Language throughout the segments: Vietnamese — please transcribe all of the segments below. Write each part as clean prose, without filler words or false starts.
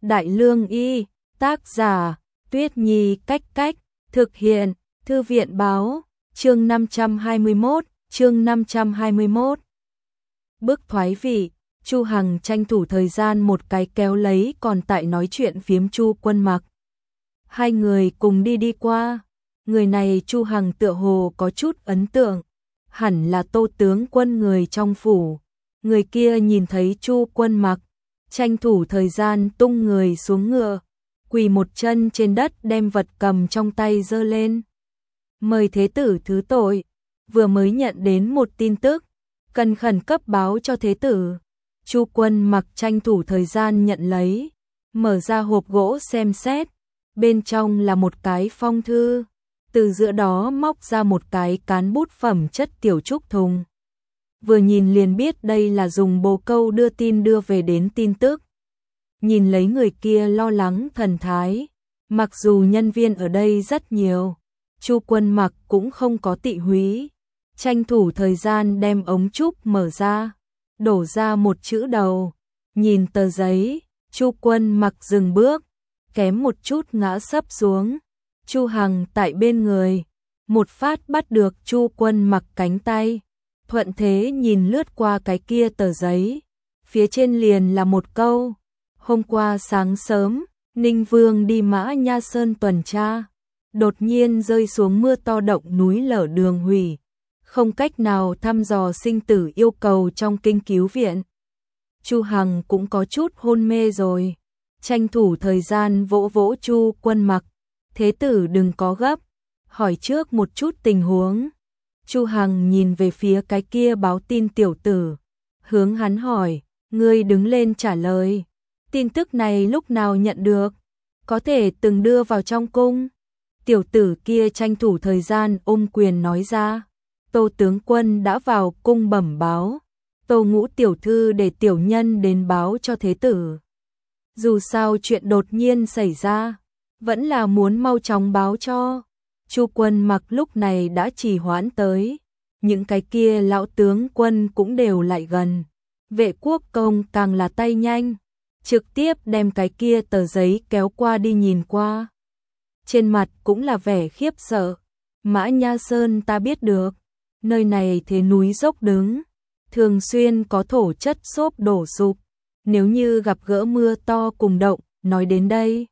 Đại Lương Y, tác giả, Tuyết Nhi Cách Cách, thực hiện, Thư viện Báo, chương 521. Bước thoái vị, Chu Hằng tranh thủ thời gian một cái kéo lấy còn tại nói chuyện phiếm Chu Quân Mặc. Hai người cùng đi qua, người này Chu Hằng tựa hồ có chút ấn tượng, hẳn là Tô tướng quân người trong phủ. Người kia nhìn thấy Chu Quân Mặc, tranh thủ thời gian tung người xuống ngựa, quỳ một chân trên đất đem vật cầm trong tay giơ lên. Mời thế tử thứ tội, vừa mới nhận đến một tin tức, cần khẩn cấp báo cho thế tử. Chu Quân Mặc tranh thủ thời gian nhận lấy, mở ra hộp gỗ xem xét, bên trong là một cái phong thư, từ giữa đó móc ra một cái cán bút phẩm chất tiểu trúc thùng. Vừa nhìn liền biết đây là dùng bồ câu đưa tin đưa về đến tin tức. Nhìn lấy người kia lo lắng thần thái, mặc dù nhân viên ở đây rất nhiều, Chu Quân Mặc cũng không có tị húy, tranh thủ thời gian đem ống trúc mở ra, đổ ra một chữ đầu, nhìn tờ giấy, Chu Quân Mặc dừng bước, kém một chút ngã sấp xuống. Chu Hằng tại bên người, một phát bắt được Chu Quân Mặc cánh tay, thuận thế nhìn lướt qua cái kia tờ giấy, phía trên liền là một câu: hôm qua sáng sớm, Ninh Vương đi Mã Nha Sơn tuần tra, đột nhiên rơi xuống mưa to động núi lở đường hủy, không cách nào thăm dò sinh tử, yêu cầu trong kinh cứu viện. Chu Hằng cũng có chút hôn mê rồi, tranh thủ thời gian vỗ vỗ Chu Quân Mặc, thế tử đừng có gấp, hỏi trước một chút tình huống. Chu Hằng nhìn về phía cái kia báo tin tiểu tử, hướng hắn hỏi, ngươi đứng lên trả lời, tin tức này lúc nào nhận được, có thể từng đưa vào trong cung. Tiểu tử kia tranh thủ thời gian ôm quyền nói ra, Tô tướng quân đã vào cung bẩm báo, Tô Ngũ tiểu thư để tiểu nhân đến báo cho thế tử. Dù sao chuyện đột nhiên xảy ra, vẫn là muốn mau chóng báo cho. Chu Quân Mặc lúc này đã trì hoãn tới, những cái kia lão tướng quân cũng đều lại gần, Vệ Quốc Công càng là tay nhanh, trực tiếp đem cái kia tờ giấy kéo qua đi nhìn qua. Trên mặt cũng là vẻ khiếp sợ, Mã Nha Sơn ta biết được, nơi này thế núi dốc đứng, thường xuyên có thổ chất xốp đổ sụp, nếu như gặp gỡ mưa to cùng động, nói đến đây.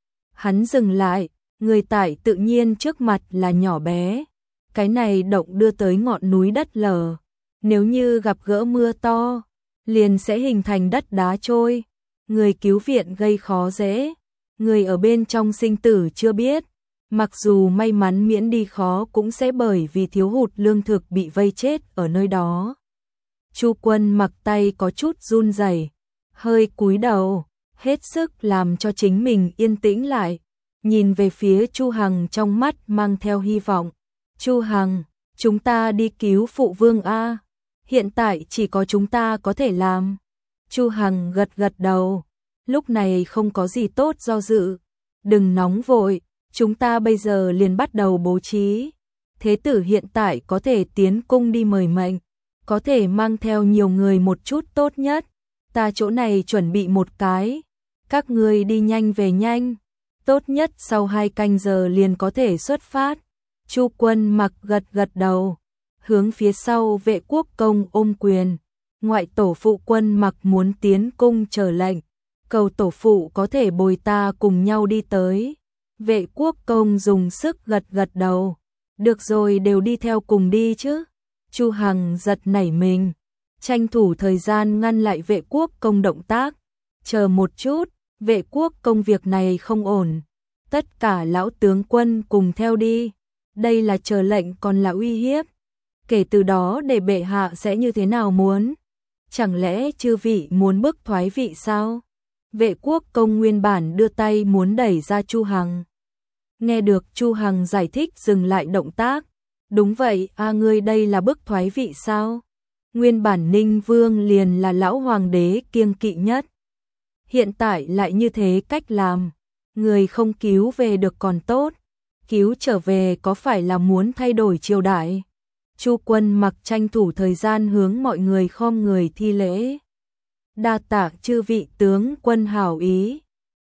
Hắn dừng lại, người tại tự nhiên trước mặt là nhỏ bé, cái này động đưa tới ngọn núi đất lở, nếu như gặp gỡ mưa to, liền sẽ hình thành đất đá trôi, người cứu viện gây khó dễ, người ở bên trong sinh tử chưa biết, mặc dù may mắn miễn đi khó cũng sẽ bởi vì thiếu hụt lương thực bị vây chết ở nơi đó. Chu Quân Mặc tay có chút run rẩy, hơi cúi đầu, hết sức làm cho chính mình yên tĩnh lại, nhìn về phía Chu Hằng trong mắt mang theo hy vọng. Chu Hằng, chúng ta đi cứu phụ vương a, hiện tại chỉ có chúng ta có thể làm. Chu Hằng gật gật đầu, lúc này không có gì tốt do dự, đừng nóng vội, chúng ta bây giờ liền bắt đầu bố trí. Thế tử hiện tại có thể tiến cung đi mời mệnh, có thể mang theo nhiều người một chút tốt nhất, ta chỗ này chuẩn bị một cái, các ngươi đi nhanh về nhanh, tốt nhất sau 2 canh giờ liền có thể xuất phát. Chu Quân Mặc gật gật đầu, hướng phía sau Vệ Quốc Công ôm quyền, ngoại tổ phụ Quân Mặc muốn tiến cung chờ lệnh, cầu tổ phụ có thể bồi ta cùng nhau đi tới. Vệ Quốc Công dùng sức gật gật đầu, được rồi, đều đi theo cùng đi chứ. Chu Hằng giật nảy mình, tranh thủ thời gian ngăn lại Vệ Quốc Công động tác, chờ một chút, Vệ Quốc Công việc này không ổn, tất cả lão tướng quân cùng theo đi, đây là chờ lệnh còn là uy hiếp, kể từ đó để bệ hạ sẽ như thế nào muốn, chẳng lẽ chư vị muốn bức thoái vị sao? Vệ Quốc Công nguyên bản đưa tay muốn đẩy ra Chu Hằng, nghe được Chu Hằng giải thích dừng lại động tác, đúng vậy a, ngươi đây là bức thoái vị sao? Nguyên bản Ninh Vương liền là lão hoàng đế kiêng kỵ nhất, hiện tại lại như thế cách làm, người không cứu về được còn tốt, cứu trở về có phải là muốn thay đổi triều đại? Chu Quân Mặc tranh thủ thời gian hướng mọi người khom người thi lễ, đa tạ chư vị tướng quân hảo ý.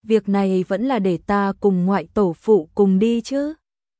việc này vẫn là để ta cùng ngoại tổ phụ cùng đi chứ.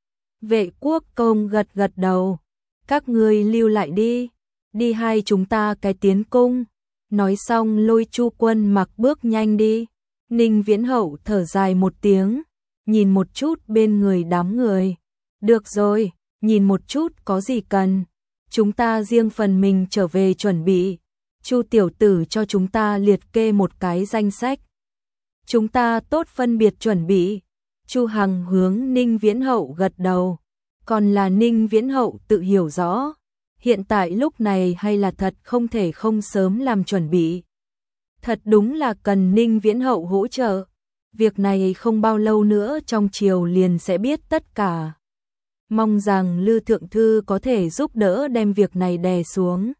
Vệ Quốc Công gật gật đầu, các ngươi lưu lại đi, đi hai chúng ta cái tiến cung. Nói xong lôi Chu Quân Mặc bước nhanh đi. Ninh Viễn Hậu thở dài một tiếng, nhìn một chút bên người đám người. Được rồi, nhìn một chút có gì cần, chúng ta riêng phần mình trở về chuẩn bị. Chu tiểu tử cho chúng ta liệt kê một cái danh sách. Chúng ta tốt phân biệt chuẩn bị. Chu Hằng hướng Ninh Viễn Hậu gật đầu, còn là Ninh Viễn Hậu tự hiểu rõ. Hiện tại lúc này hay là thật không thể không sớm làm chuẩn bị. Thật đúng là cần Ninh Viễn Hậu hỗ trợ. Việc này không bao lâu nữa trong triều liền sẽ biết tất cả. Mong rằng Lư Thượng Thư có thể giúp đỡ đem việc này đè xuống.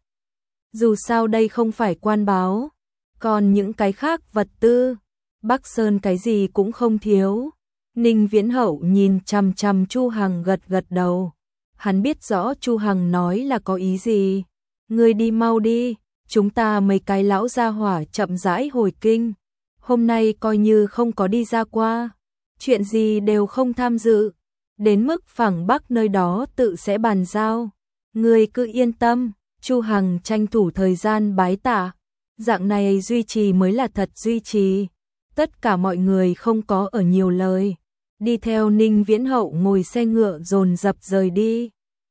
Dù sao đây không phải quan báo, còn những cái khác vật tư, Bắc Sơn cái gì cũng không thiếu. Ninh Viễn Hậu nhìn chằm chằm Chu Hằng gật gật đầu. Hắn biết rõ Chu Hằng nói là có ý gì. Ngươi đi mau đi, chúng ta mấy cái lão gia hỏa chậm rãi hồi kinh. Hôm nay coi như không có đi ra qua, chuyện gì đều không tham dự. Đến mức phẳng Bắc nơi đó tự sẽ bàn giao. Ngươi cứ yên tâm. Chu Hằng tranh thủ thời gian bái tạ. Dạng này duy trì mới là thật duy trì. Tất cả mọi người không có ở nhiều lời, đi theo Ninh Viễn Hậu ngồi xe ngựa dồn dập rời đi.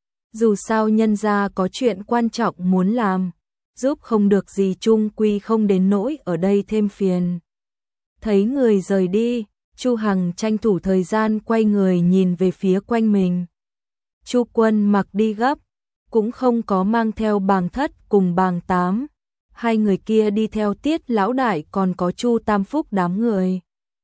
Dù sao nhân gia có chuyện quan trọng muốn làm, giúp không được gì chung quy không đến nỗi ở đây thêm phiền. Thấy người rời đi, Chu Hằng tranh thủ thời gian quay người nhìn về phía quanh mình. Chu Quân Mặc đi gấp, cũng không có mang theo Bàng Thất cùng Bàng Tám. Hai người kia đi theo Tiết lão đại, còn có Chu Tam Phúc, đám người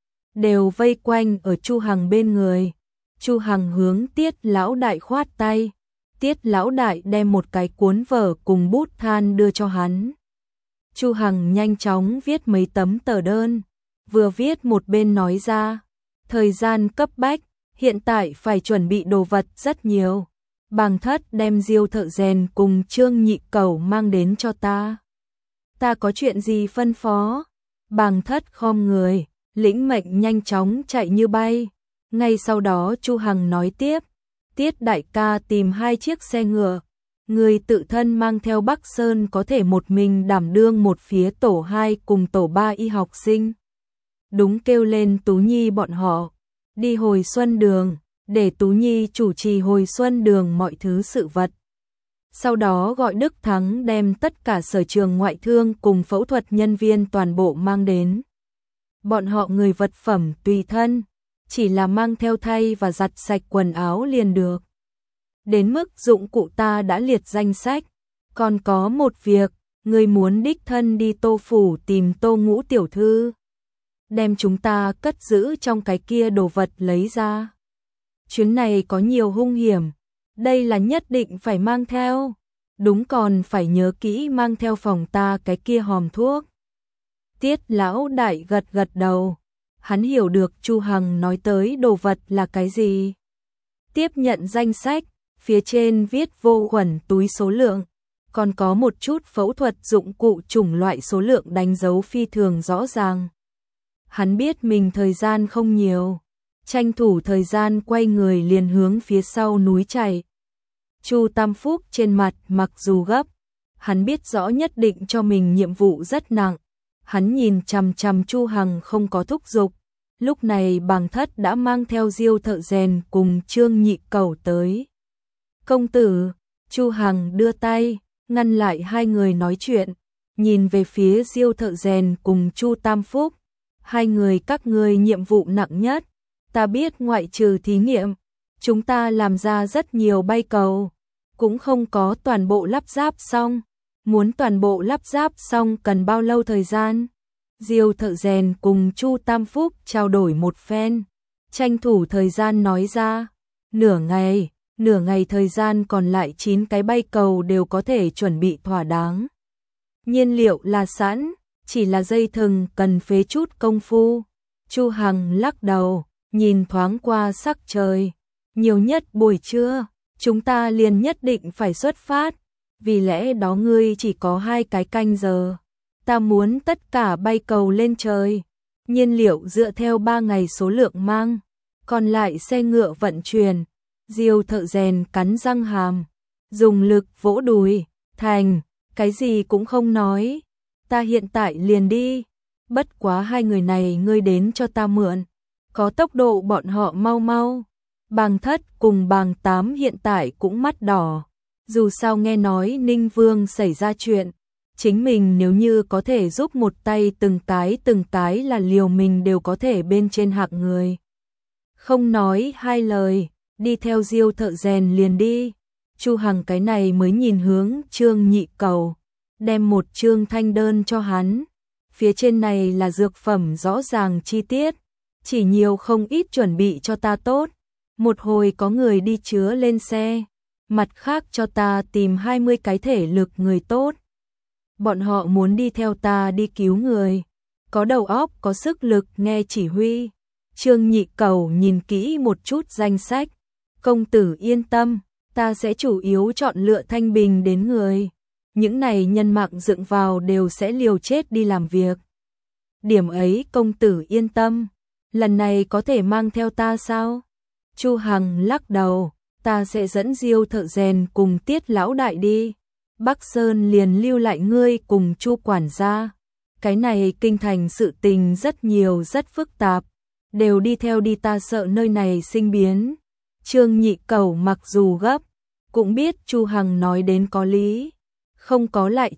đều vây quanh ở Chu Hằng bên người. Chu Hằng hướng Tiết lão đại khoát tay. Tiết lão đại đem một cái cuốn vở cùng bút than đưa cho hắn. Chu Hằng nhanh chóng viết mấy tấm tờ đơn, vừa viết một bên nói ra, thời gian cấp bách, hiện tại phải chuẩn bị đồ vật rất nhiều. Bàng Thất đem Diêu thợ rèn cùng Trương Nhị Cẩu mang đến cho ta. Ta có chuyện gì phân phó? Bàng Thất khom người, lĩnh mệnh nhanh chóng chạy như bay. Ngay sau đó Chu Hằng nói tiếp, Tiết đại ca tìm 2 chiếc xe ngựa, người tự thân mang theo Bắc Sơn có thể một mình đảm đương một phía tổ 2 cùng tổ 3 y học sinh. Đúng, kêu lên Tú Nhi bọn họ đi hồi xuân đường, để Tú Nhi chủ trì hồi xuân đường mọi thứ sự vật. Sau đó gọi Đức Thắng đem tất cả sở trường ngoại thương cùng phẫu thuật nhân viên toàn bộ mang đến. Bọn họ người vật phẩm tùy thân, chỉ là mang theo thay và giặt sạch quần áo liền được. Đến mức dụng cụ ta đã liệt danh sách. Còn có một việc, người muốn đích thân đi Tô phủ tìm Tô Ngũ tiểu thư, đem chúng ta cất giữ trong cái kia đồ vật lấy ra. Chuyến này có nhiều hung hiểm, đây là nhất định phải mang theo. Đúng, còn phải nhớ kỹ mang theo phòng ta cái kia hòm thuốc. Tiết lão đại gật gật đầu, hắn hiểu được Chu Hằng nói tới đồ vật là cái gì. Tiếp nhận danh sách, phía trên viết vô khuẩn túi số lượng, còn có một chút phẫu thuật dụng cụ chủng loại số lượng đánh dấu phi thường rõ ràng. Hắn biết mình thời gian không nhiều, tranh thủ thời gian quay người liền hướng phía sau núi chạy. Chu Tam Phúc trên mặt mặc dù gấp, hắn biết rõ nhất định cho mình nhiệm vụ rất nặng. Hắn nhìn chằm chằm Chu Hằng không có thúc giục. Lúc này Bàng Thất đã mang theo Diêu thợ rèn cùng Trương Nhị Cẩu tới. Công tử, Chu Hằng đưa tay, ngăn lại hai người nói chuyện, nhìn về phía Diêu thợ rèn cùng Chu Tam Phúc. Hai người các ngươi nhiệm vụ nặng nhất. Ta biết ngoại trừ thí nghiệm, chúng ta làm ra rất nhiều bay cầu, cũng không có toàn bộ lắp ráp xong. Muốn toàn bộ lắp ráp xong cần bao lâu thời gian? Diêu thợ rèn cùng Chu Tam Phúc trao đổi một phen, tranh thủ thời gian nói ra. Nửa ngày thời gian còn lại 9 cái bay cầu đều có thể chuẩn bị thỏa đáng. Nhiên liệu là sẵn, chỉ là dây thừng cần phế chút công phu. Chu Hằng lắc đầu, nhìn thoáng qua sắc trời. Nhiều nhất buổi trưa, chúng ta liền nhất định phải xuất phát. Vì lẽ đó ngươi chỉ có 2 cái canh giờ. Ta muốn tất cả bay cầu lên trời. nhiên liệu dựa theo 3 ngày số lượng mang, còn lại xe ngựa vận chuyển. Diêu thợ rèn cắn răng hàm, dùng lực vỗ đùi, thành, cái gì cũng không nói, ta hiện tại liền đi, bất quá 2 người này ngươi đến cho ta mượn, có tốc độ bọn họ mau mau. Bàng Thất cùng Bàng Tám hiện tại cũng mắt đỏ, dù sao nghe nói Ninh Vương xảy ra chuyện, chính mình nếu như có thể giúp một tay từng cái là liều mình đều có thể bên trên hạng người. Không nói hai lời, đi theo Diêu thợ rèn liền đi. Chu Hằng cái này mới nhìn hướng Trương Nhị Cầu, đem một chương thanh đơn cho hắn. Phía trên này là dược phẩm rõ ràng chi tiết, chỉ nhiều không ít chuẩn bị cho ta tốt. Một hồi có người đi chứa lên xe, mặt khác cho ta tìm 20 cái thể lực người tốt. Bọn họ muốn đi theo ta đi cứu người, có đầu óc có sức lực nghe chỉ huy. Trương Nhị Cầu nhìn kỹ một chút danh sách, công tử yên tâm, ta sẽ chủ yếu chọn lựa thanh bình đến người. Những này nhân mạng dựng vào đều sẽ liều chết đi làm việc. Điểm ấy công tử yên tâm, lần này có thể mang theo ta sao? Chu Hằng lắc đầu, ta sẽ dẫn Diêu thợ rèn cùng Tiết lão đại đi. Bắc Sơn liền lưu lại ngươi cùng Chu quản gia. Cái này kinh thành sự tình rất nhiều rất phức tạp, đều đi theo đi, ta sợ nơi này sinh biến. Trương Nhị Cầu mặc dù gấp, cũng biết Chu Hằng nói đến có lý, không có lại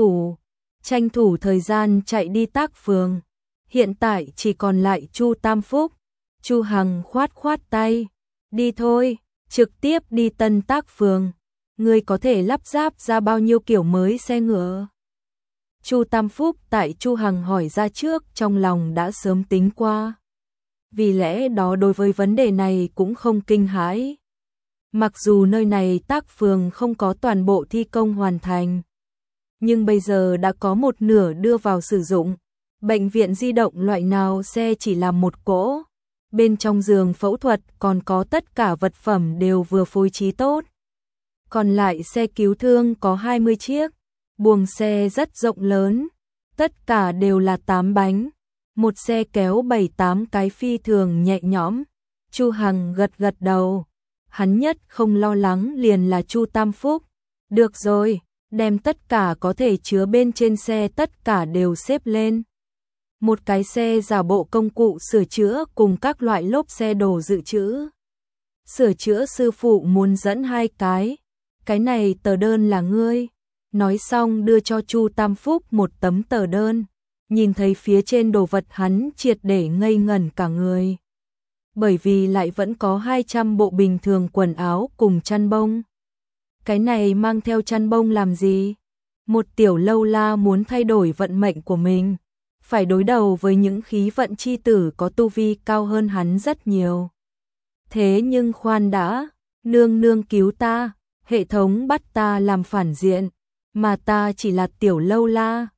tranh thủ thời gian chạy đi Tác Phường. Hiện tại chỉ còn lại Chu Tam Phúc. Chu Hằng khoát khoát tay, đi thôi, trực tiếp đi Tân Tác Phường. Ngươi có thể lắp ráp ra bao nhiêu kiểu mới xe ngựa? Chu Tam Phúc tại Chu Hằng hỏi ra trước trong lòng đã sớm tính qua. Vì lẽ đó đối với vấn đề này cũng không kinh hãi. Mặc dù nơi này Tác Phường không có toàn bộ thi công hoàn thành, nhưng bây giờ đã có một nửa đưa vào sử dụng. Bệnh viện di động loại nào xe chỉ làm một cỗ, bên trong giường phẫu thuật còn có tất cả vật phẩm đều vừa phối trí tốt. Còn lại xe cứu thương có 20 chiếc, buồng xe rất rộng lớn, tất cả đều là 8 bánh, một xe kéo 7-8 cái phi thường nhẹ nhõm. Chu Hằng gật gật đầu, hắn nhất không lo lắng liền là Chu Tam Phúc. Được rồi, đem tất cả có thể chứa bên trên xe tất cả đều xếp lên. Một cái xe giả bộ công cụ sửa chữa cùng các loại lốp xe đồ dự trữ. Sửa chữa sư phụ muốn dẫn 2 cái này tờ đơn là ngươi. Nói xong đưa cho Chu Tam Phúc một tấm tờ đơn, nhìn thấy phía trên đồ vật hắn triệt để ngây ngẩn cả người. Bởi vì lại vẫn có 200 bộ bình thường quần áo cùng chăn bông. Cái này mang theo chăn bông làm gì? Một tiểu lâu la muốn thay đổi vận mệnh của mình, phải đối đầu với những khí vận chi tử có tu vi cao hơn hắn rất nhiều. Thế nhưng khoan đã, nương nương cứu ta, hệ thống bắt ta làm phản diện, mà ta chỉ là tiểu lâu la,